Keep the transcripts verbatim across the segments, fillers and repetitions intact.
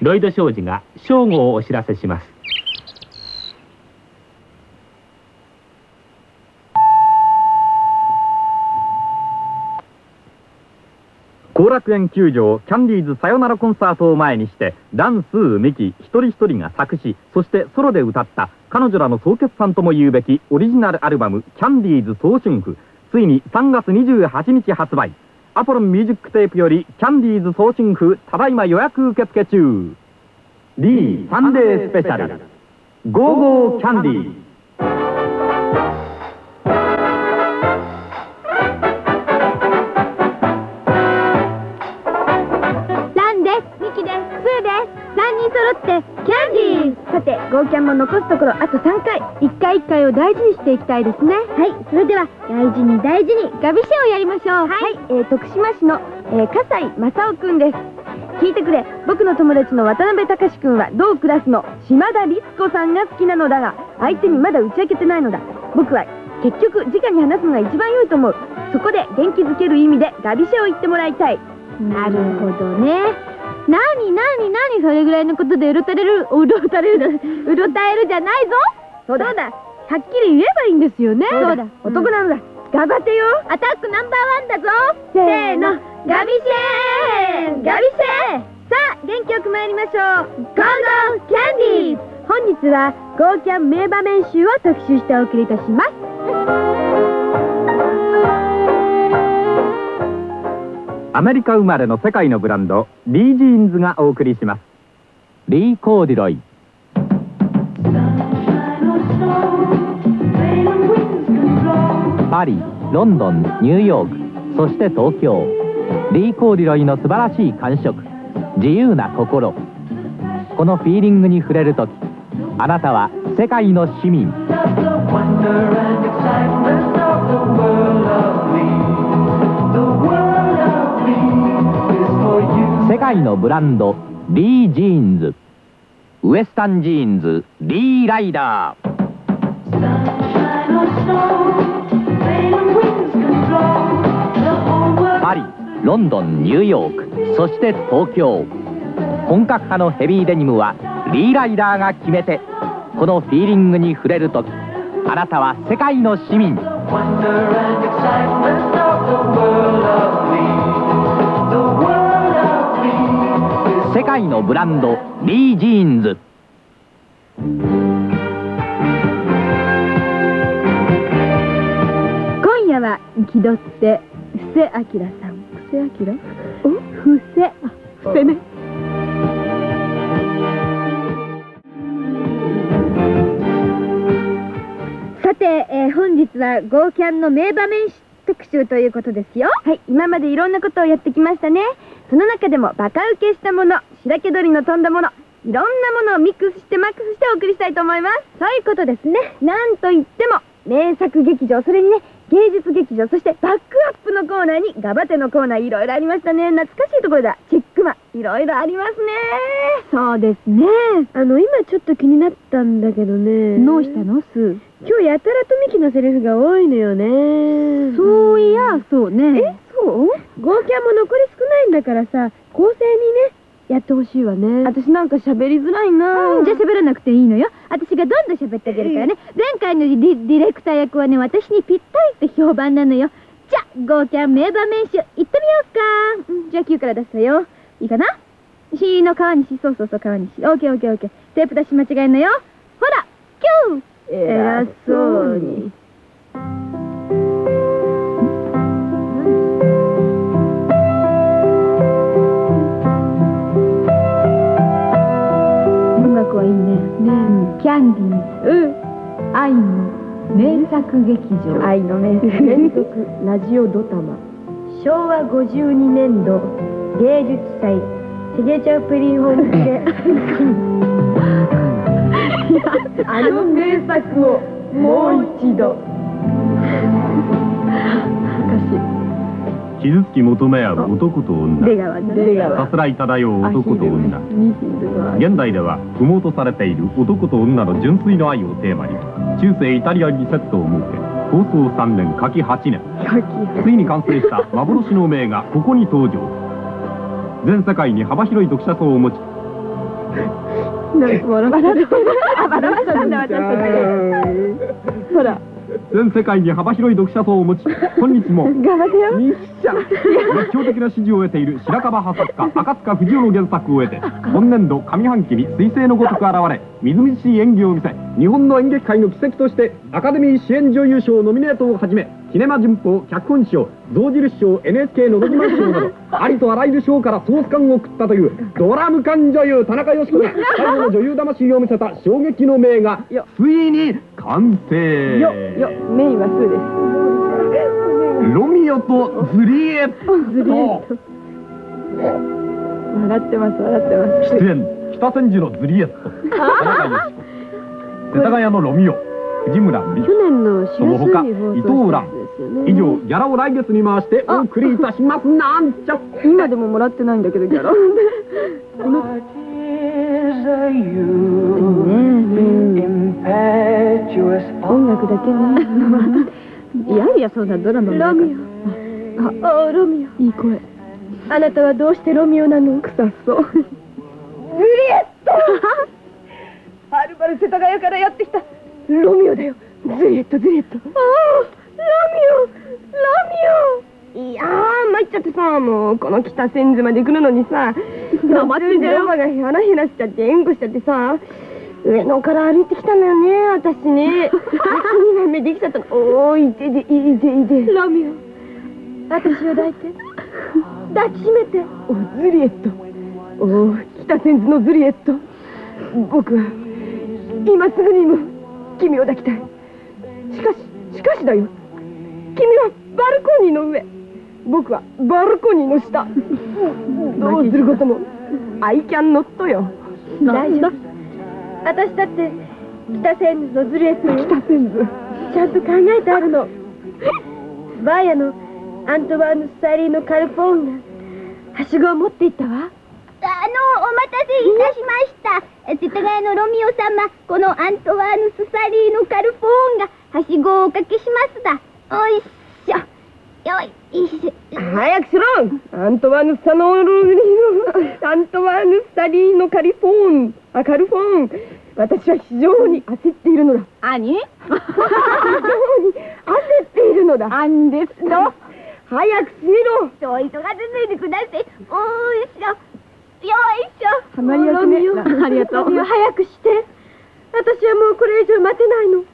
ロイド商事が正午をお知らせします。 後楽園球場キャンディーズさよならコンサートを前にして、ダンスー・ミキ一人一人が作詞、そしてソロで歌った彼女らの総決算とも言うべきオリジナルアルバム「キャンディーズ早春譜」、ついにさんがつにじゅうはちにち発売。アポロンミュージックテープより「キャンディーズ早春譜」ただいま予約受付中。 D サンデースペシャル「ゴーゴーキャンディー」。 揃ってキャンディー。さてゴーキャンも残すところあとさんかい、いっかいいっかいを大事にしていきたいですね。はい、それでは大事に大事にガビシェをやりましょう。はい、はい、えー、徳島市の、えー、笠井正夫くんです。聞いてくれ、僕の友達の渡辺隆くんは同クラスの島田律子さんが好きなのだが、相手にまだ打ち明けてないのだ。僕は結局直に話すのが一番良いと思う。そこで元気づける意味でガビシェを言ってもらいたい。なるほどね。なになになに、それぐらいのことでうろたれる、うろたれる、うろたえるじゃないぞ。そうだ、はっきり言えばいいんですよね。そうだ、男なんだ。頑張ってよ。アタックナンバーワンだぞ。せーの、ガビシェー、ガビシェー。さあ、元気よく参りましょう。ゴーゴーキャンディー。本日はゴーキャン名場面集を特集してお送りいたします。 アメリカ生まれの世界のブランドリー・ジーンズがお送りします。リー・コーディロイ。パリ、ロンドン、ニューヨーク、そして東京。リー・コーディロイの素晴らしい感触、自由な心。このフィーリングに触れるとき、あなたは世界の市民。世界のブランドリー・ジーンズ。ウエスタンジーンズリー・ライダー。パリ、ロンドン、ニューヨーク、そして東京。本格派のヘビーデニムはリー・ライダーが決め手。このフィーリングに触れるとき、あなたは世界の市民。世界のブランドリー・ジーンズ。 今夜は気取って布施明さん。布施明？お？布施。布施ね。さて、えー、本日はゴーキャンの名場面特集ということですよ。はい、今までいろんなことをやってきましたね。その中でもバカウケしたもの、しらけ鳥の飛んだもの、いろんなものをミックスしてマックスしてお送りしたいと思います。そういうことですね。なんといっても名作劇場、それにね芸術劇場、そしてバックアップのコーナーにガバテのコーナー、いろいろありましたね。懐かしいところだ。チェックマン、いろいろありますね。そうですね。あの今ちょっと気になったんだけどね。どうしたのスー？今日やたらとミキのセリフが多いのよね。そういや、そうね。え、そう？ゴーキャンも残り少ないんだからさ、公正にねやってほしいわね。私なんか喋りづらいな。うん、じゃあ喋らなくていいのよ。私がどんどん喋ってあげるからね。前回のディ、ディレクター役はね、私にぴったりって評判なのよ。じゃあゴーキャン名場面集行ってみようか。うん、じゃあきゅうから出すわよ。いいかな？しの川西、そうそうそう川西。オーケーオーケーオーケー。テープ出し間違えんなよ。ほら、キュー。偉そうに。音楽はいいね。ね、キャンディーズ。うん。愛の名作劇場。愛の名作連続ラジオドタマ。しょうわごじゅうにねんど芸術祭シゲチャプリンホームであの名作をもう一度。 傷つき求め合う男と女、さすらい漂う男と女。現代では不毛とされている男と女の純粋の愛をテーマに中世イタリアにセットを設け、放送さんねん、夏季はちねん、ついに完成した幻の名画「ここに登場」。全世界に幅広い読者層を持ち、 なんか笑ったあ、笑わしたんだ、私たち。ほら。 全世界に幅広い読者層を持ち、今日も頑張ってよ。 熱狂的な支持を得ている白樺派作家赤塚不二夫の原作を得て、今年度上半期に彗星のごとく現れ、みずみずしい演技を見せ、日本の演劇界の奇跡としてアカデミー主演女優賞ノミネートをはじめ、キネマ旬報脚本賞、象印賞、 エヌエイチケー のど自慢賞などありとあらゆる賞からソース感を食ったというドラム缶女優田中佳子が最後の女優魂を見せた衝撃の名画、ついに完成。 よよ、メインはスーです。 ロミオとズリエット。 笑ってます、笑ってます。 出演北千住のズリエット、田中佳子、世田谷のロミオ藤村美、 去年のその他伊藤蘭。以上、ギャラを来月に回してお送りいたします。なんちゃ今でももらってないんだけど、ギャラ。音楽だけね。いやいや、そんなドラマも。ロミオ。あ、ロミオ。いい声。あなたはどうしてロミオなの？臭そう。ズリエット。はるばる世田谷からやってきたロミオだよ。ズリエット、ズリエット。ああ、ロミオ、ロミオ。いやー、参っちゃってさ、もうこの北千住まで来るのにさ、黙ってんだよ。ママがヘラヘラしちゃって、援護しちゃってさ、上野から歩いてきたのよね、私ね。にばんめできちゃったの。おー、いてで、いていて。ロミオ、私を抱いて、抱きしめて。お、ズリエット。おー、北千住のズリエット。僕は今すぐにも君を抱きたい。しかし、しかしだよ。君はバルコニーの上、僕はバルコニーの下。どうすることもI can notよ。大丈夫。私だって北千住のズリエットよ。北千住ちゃんと考えてあるの。バーヤのアントワーヌ・スタリーのカルフォーンがはしごを持っていったわ。 あの、お待たせいたしました。世田谷のロミオ様、このアントワーヌ・スサリーのカルフォーンがはしごをおかけしますだ。おいっしょ。よいしょ。 早くしろ。アントワーヌ・サノールのアントワーヌ・スタリーのカリフォーン、あ、カルフォーン。私は非常に焦っているのだ。何？非常に焦っているのだ。なんですの。早くしろ。 そう急がずないでください。おいしょ。よいしょ。 はまりやすね。ありがとう。早くして。私はもうこれ以上待てないの。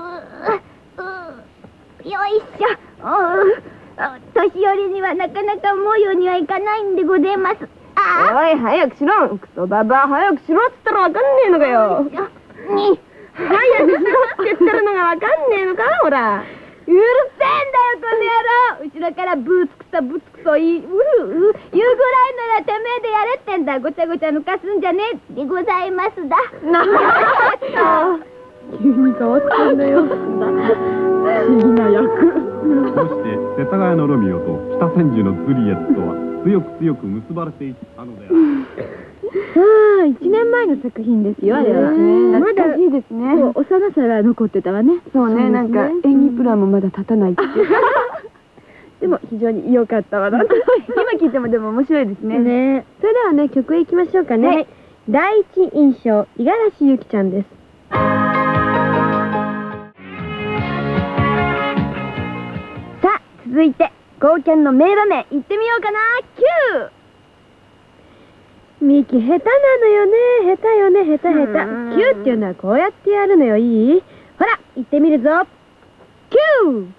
よいしょ。年寄りにはなかなか思うようにはいかないんでございます。 おい、早くしろ。クソババア、早くしろっつったらわかんねえのかよ。に、早くしろって言ってるのがわかんねえのか、ほら。 うるせえんだよ、この野郎。後ろからブーツクソブツクソ言う、うる、う、言うぐらいならてめえでやれってんだ。ごちゃごちゃ抜かすんじゃねえでございますだ。なあ。 急に変わったんだよ。不思議な役。 そして世田谷のロミオと北千住のズリエットは強く強く結ばれていったのである。 ああ、一年前の作品ですよ、あれは。まだいいですね。幼さが残ってたわね。そうね、なんか演技プランもまだ立たないっていう。でも非常に良かったわな。今聞いてもでも面白いですね。それではね、曲へ行きましょうかね。第一印象、五十嵐ゆきちゃんです。さあ、続いてゴーキャンの名場面いってみようかな。キュー。ミキ下手なのよね。下手よね、下手下手。キューっていうのはこうやってやるのよ。いい？ほら、行ってみるぞ。キュー。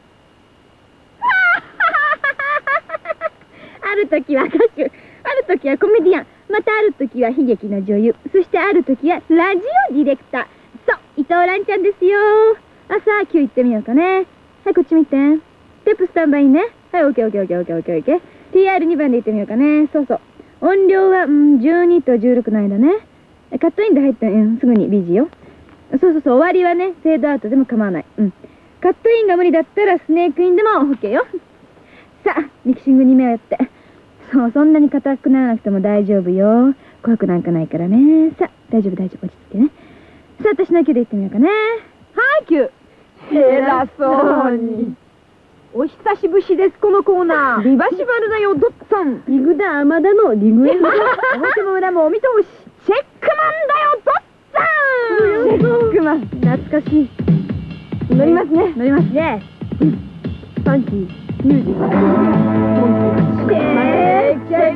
ある時は歌手、ある時はコメディアン、またある時は悲劇の女優、そしてある時はラジオディレクター。そう、伊藤蘭ちゃんですよ。あ、さあ、キュー行ってみようかね。はい、こっち見て。ステップスタンバイね。はい、オッケーオッケーオッケーオッケーオッケーオッケー。ティーアールに 番で行ってみようかね。そうそう。音量は、うん、じゅうにとじゅうろくの間ね。カットインで入った、うん、すぐにビジよ。そうそうそう、終わりはね、フェードアウトでも構わない。うん。カットインが無理だったらスネークインでも OK よ。さあ、ミキシングに目をやって。そう、そんなに硬くならなくても大丈夫よ。怖くなんかないからね。さあ、大丈夫大丈夫、落ち着いてね。さあ、私のキューで行ってみようかね。はい、キュー。偉そうに。お久しぶりです、このコーナー。リバシバルだよ、ドッツさん。リグダーマダのリグエル。表も裏もお見通し。チェック。 チェックマン懐かしい。乗りますね。乗りますね。ファンキーミュージック。チェックチェックチェックチェックチェックチェックチェックチェックチェックチェックチェック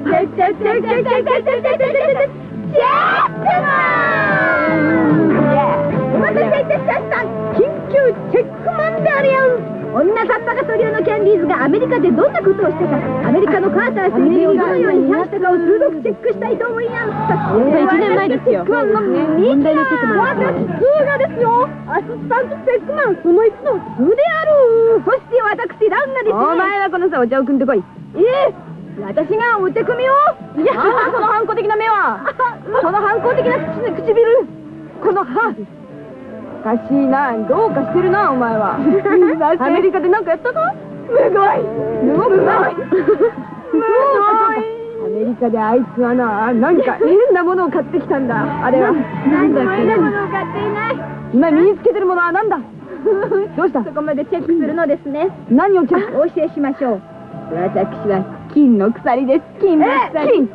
マン。お待たせいたしました。緊急チェックマンでありやん。女カッパがトリオのキャンディーズがアメリカでどんなことをしたか、アメリカのカーター政権をどのように批判したかを鋭くチェックしたいと思います。いちねんまえですよ。問題のチェックマン。私ツーがですよ。アシスタントチェックマンそのいちのツーである。そして私ランナですね。お前はこのさお茶を汲んでこい。ええ、私がお手組みを。いや、その反抗的な目は。その反抗的な唇。この歯。おかしいな、どうかしてるな、お前は。アメリカで何かやったか？むごい。むごくない。むごい。アメリカであいつはな、なんか変なものを買ってきたんだ。あれは。なんだっけ？変なものを買っていない。今身につけてるものはなんだ？どうした？そこまでチェックするのですね。何をチェック？お教えしましょう。私は金の鎖です。金の鎖。金。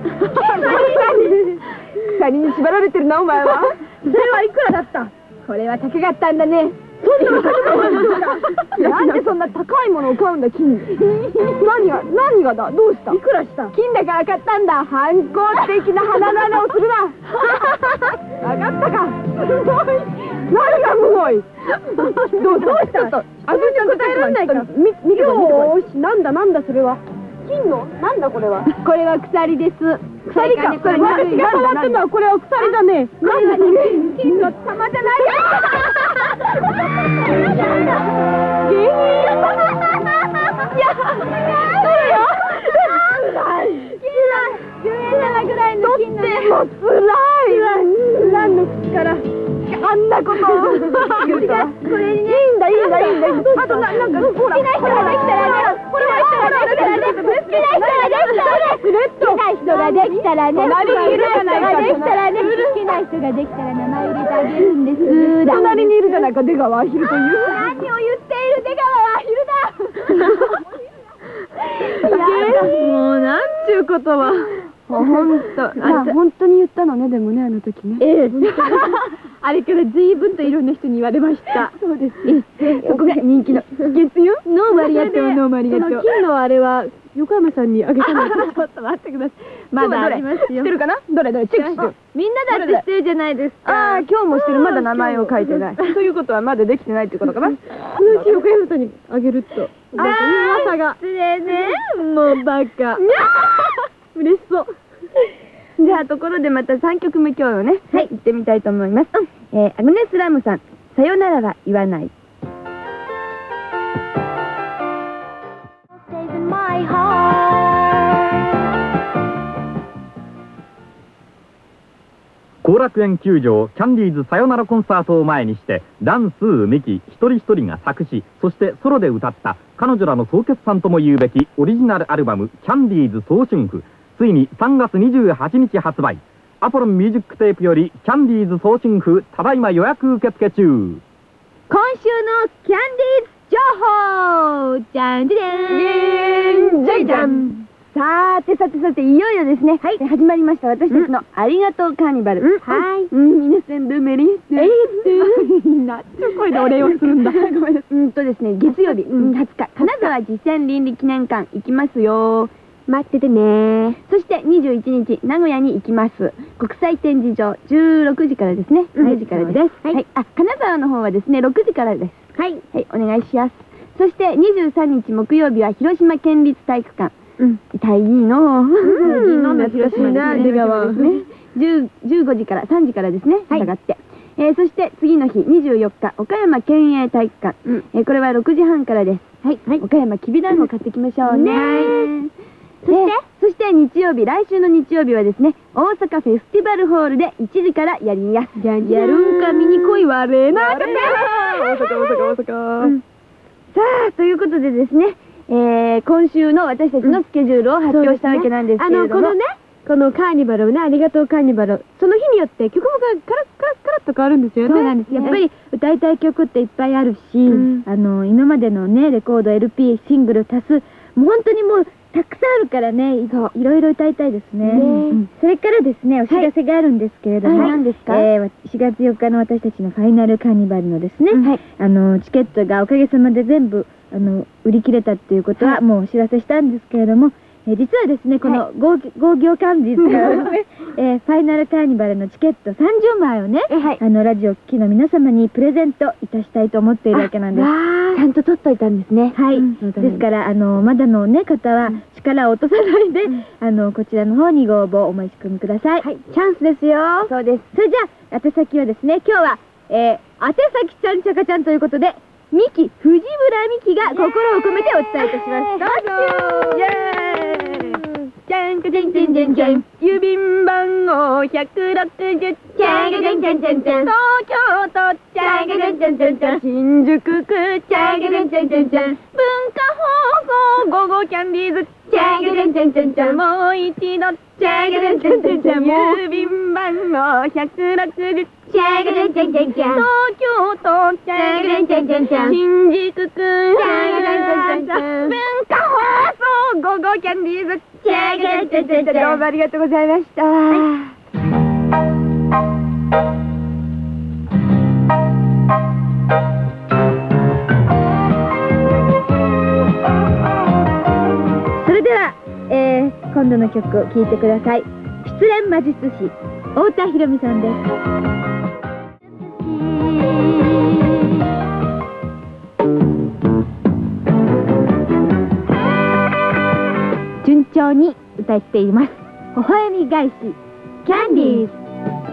鎖に縛られてるな、お前は。それはいくらだった？これは高かったんだね。そんな高かったんだ。なんでそんな高いものを買うんだ、金。何が、何がだ、どうした？いくらした？金だから買ったんだ。反抗的な鼻の穴をするな。分かったか。何がむごい。どうした？あ、それちゃんと答えられないから。み、見てこい。よーし、なんだなんだそれは。金の？なんだこれは。これは鎖です。鎖か。これ私が触ってるのはこれは鎖だね。なんだ金の玉じゃないよ。芸人。いや、そうよ。じゅうえん玉ぐらいの金の。とってもつらい。何の口からあんなことを。これにね。いいんだいいんだいいんだ。あとな、なんか好きな人ができたらね。ほらほらほらほら。好きな人ができたらね。好きな人ができたらね。隣にいるじゃないか。好きな人ができたら名前入れてあげるんです。隣にいるじゃないか、出川アヒルという。何を言っている、出川アヒルだ。いや、もうなんちゅうことは。ほんと、あ、本当に言ったのね、でもね、あの時ね。ええ、あれから随分といろんな人に言われました。そうです。え、そこが人気の。ですよ。ノーマリアットはノーマリアット。その金のあれは横山さんにあげたの。ちょっと待ってください。まだありますよ。知ってるかな？どれどれチェックして。みんなだって知ってるじゃないですか。ああ、今日もしてる。まだ名前を書いてない。ということはまだできてないってことかな。そのうち横山さんにあげると。ああ、噂が。失礼ね。もうバカ。嬉しそう。じゃあところでまたさんきょくめ今日のね、はい、行ってみたいと思います。えー、アグネス・ラムさん、さよならは言わない。 後楽園球場キャンディーズさよならコンサートを前にして、ダンスーミキ一人一人が作詞、そしてソロで歌った彼女らの総決算とも言うべきオリジナルアルバムキャンディーズ総春譜、ついにさんがつにじゅうはちにち発売。アポロンミュージックテープよりキャンディーズ総春譜、ただいま予約受付中。 今週のキャンディーズ情報じゃんじゃんじゃんじゃん。さてさてさて、いよいよですね、はい、始まりました私たちのありがとうカーニバル。はい、皆さんどうもありがとう。えーなっちょ声でお礼をするんだ。ごめんなさい。うんとですね、月曜日はつか、金沢実践倫理記念館行きますよ。待っててね。そしてにじゅういちにち名古屋に行きます。国際展示場じゅうろくじからですね。ろくじからです。はい。あ、金沢の方はですねろくじからです。はい。はい、お願いします。そしてにじゅうさんにち木曜日は広島県立体育館。うん。大義の。大義の懐かしいな出川ですね。じゅうごじからさんじからですね。はい。下がって。えー、そして次の日にじゅうよっか岡山県営体育館。うん。えー、これはろくじはんからです。はい。はい。岡山きびだんご買ってきましょうね。はい。そして、そして日曜日、来週の日曜日はですね、大阪フェスティバルホールでいちじからやりやす。じゃんじゃるんか見に来いわれなかった。大阪、大阪、大阪。うん、さあ、ということでですね、えー、今週の私たちのスケジュールを発表したわけなんですけれども、あの、このね、このカーニバルをね、ありがとうカーニバル、その日によって曲もカラッカラッカラッと変わるんですよね。そうなんです。やっぱり歌いたい曲っていっぱいあるし、うん、あの、今までのね、レコード、エルピー、シングル足す、もう本当にもうたくさんあるからね、いろいろ歌いたいですね。それからですね、お知らせがあるんですけれども、 何ですか？ しがつよっかの私たちのファイナルカーニバルのですね、あのチケットがおかげさまで全部あの売り切れたっていうことはもうお知らせしたんですけれども、え実はですね、このゴーギョーキャンディーズからですね、えー、ファイナルカーニバルのチケットさんじゅうまいをね、はい、あのラジオ聴きの皆様にプレゼントいたしたいと思っているわけなんです。 ちゃんと取っといたんですね。 はい、うん、ですからあのまだのね方は力を落とさないで、うん、あのこちらの方にご応募お申し込みください。はい、チャンスですよ。そうです。それじゃあ宛先はですね、今日は、えー、宛先ちゃんちゃかちゃんということで、ミキ藤村美希が心を込めてお伝えいたします。どうぞ。イエーイ。じゃんかじゃんじゃんじゃんじゃん。郵便番号ひゃくろくじゅう。じゃんかじゃんじゃんじゃんじゃん。東京都。じゃんかじゃんじゃんじゃんじゃん。新宿区。じゃんかじゃんじゃんじゃんじゃん。文化放送午後キャンディーズ。じゃんかじゃんじゃんじゃんじゃん。もう一度。じゃんかじゃんじゃんじゃんじゃん。郵便番号ひゃくろくじゅう。じゃんかじゃんじゃんじゃんじゃん。東京都。じゃんかじゃんじゃんじゃんじゃん。新宿区。じゃんかじゃんじゃんじゃんじゃん。文化放送午後キャンディーズ。じゃんかじゃんじゃんじゃんじゃん。どうもありがとうございました。それでは、えー、今度の曲を聴いてください。失恋魔術師太田裕美さんです。順調に歌っています。微笑み返しキャンディーズ。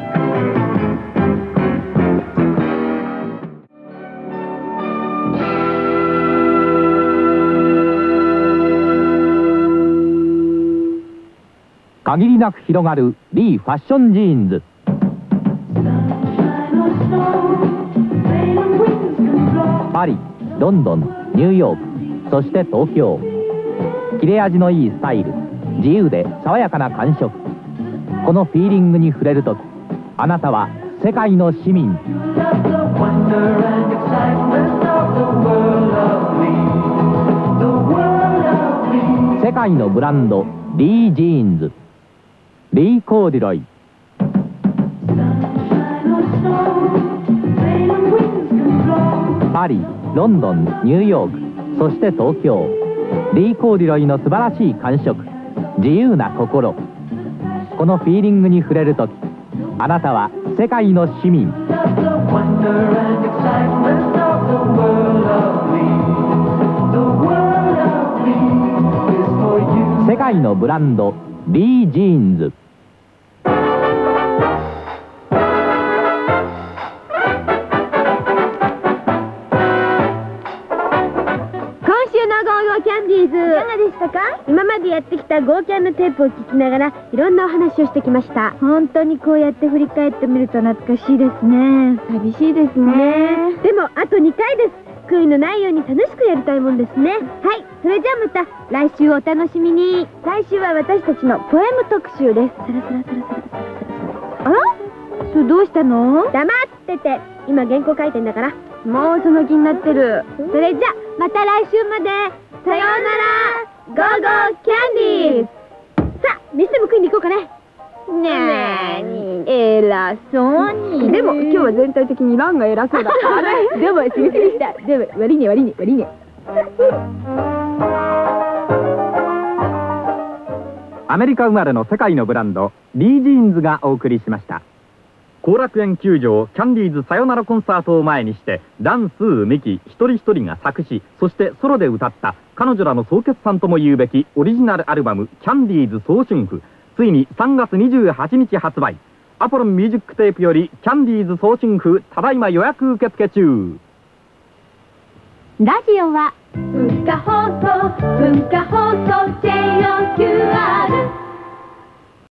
限りなく広がるリーファッションジーンズ。パリ、ロンドン、ニューヨーク、そして東京。切れ味のいいスタイル、自由で爽やかな感触。このフィーリングに触れるとき、あなたは世界の市民。世界のブランド、リー・ジーンズ。リー・コーデュロイ。パリ、ロンドン、ニューヨーク、そして東京。リー・コーデュロイの素晴らしい感触、自由な心。このフィーリングに触れるとき、あなたは世界の市民。世界のブランド、リー・ジーンズ。 キャンディーズ、いかがでしたか？今までやってきたゴーキャンのテープを聞きながらいろんなお話をしてきました。本当にこうやって振り返ってみると懐かしいですね。寂しいですね。でもあとにかいです。悔いのないように楽しくやりたいもんですね。はい、それじゃあまた来週お楽しみに。来週は私たちのポエム特集です。サラサラサラサラサラサラ。あら？それどうしたの？黙ってて。今原稿書いてんだから。もうその気になってる。それじゃまた来週まで。さようなら、ゴーゴーキャンディーズ。さあ、飯でも食いに行こうかね。なーに、偉そうに。でも今日は全体的にランが偉そうだった。でもすみませんでした。でも悪いね悪いね悪いね。 アメリカ生まれの世界のブランド、リー・ジーンズがお送りしました。後楽園球場キャンディーズさよならコンサートを前にして、ダンスーミキ一人一人が作詞、そしてソロで歌った彼女らの総決算とも言うべきオリジナルアルバムキャンディーズ総春譜、ついにさんがつにじゅうはちにち発売。アポロンミュージックテープよりキャンディーズ総春譜、ただいま予約受付中。 ラジオは文化放送文化放送 ジェイオーキューアール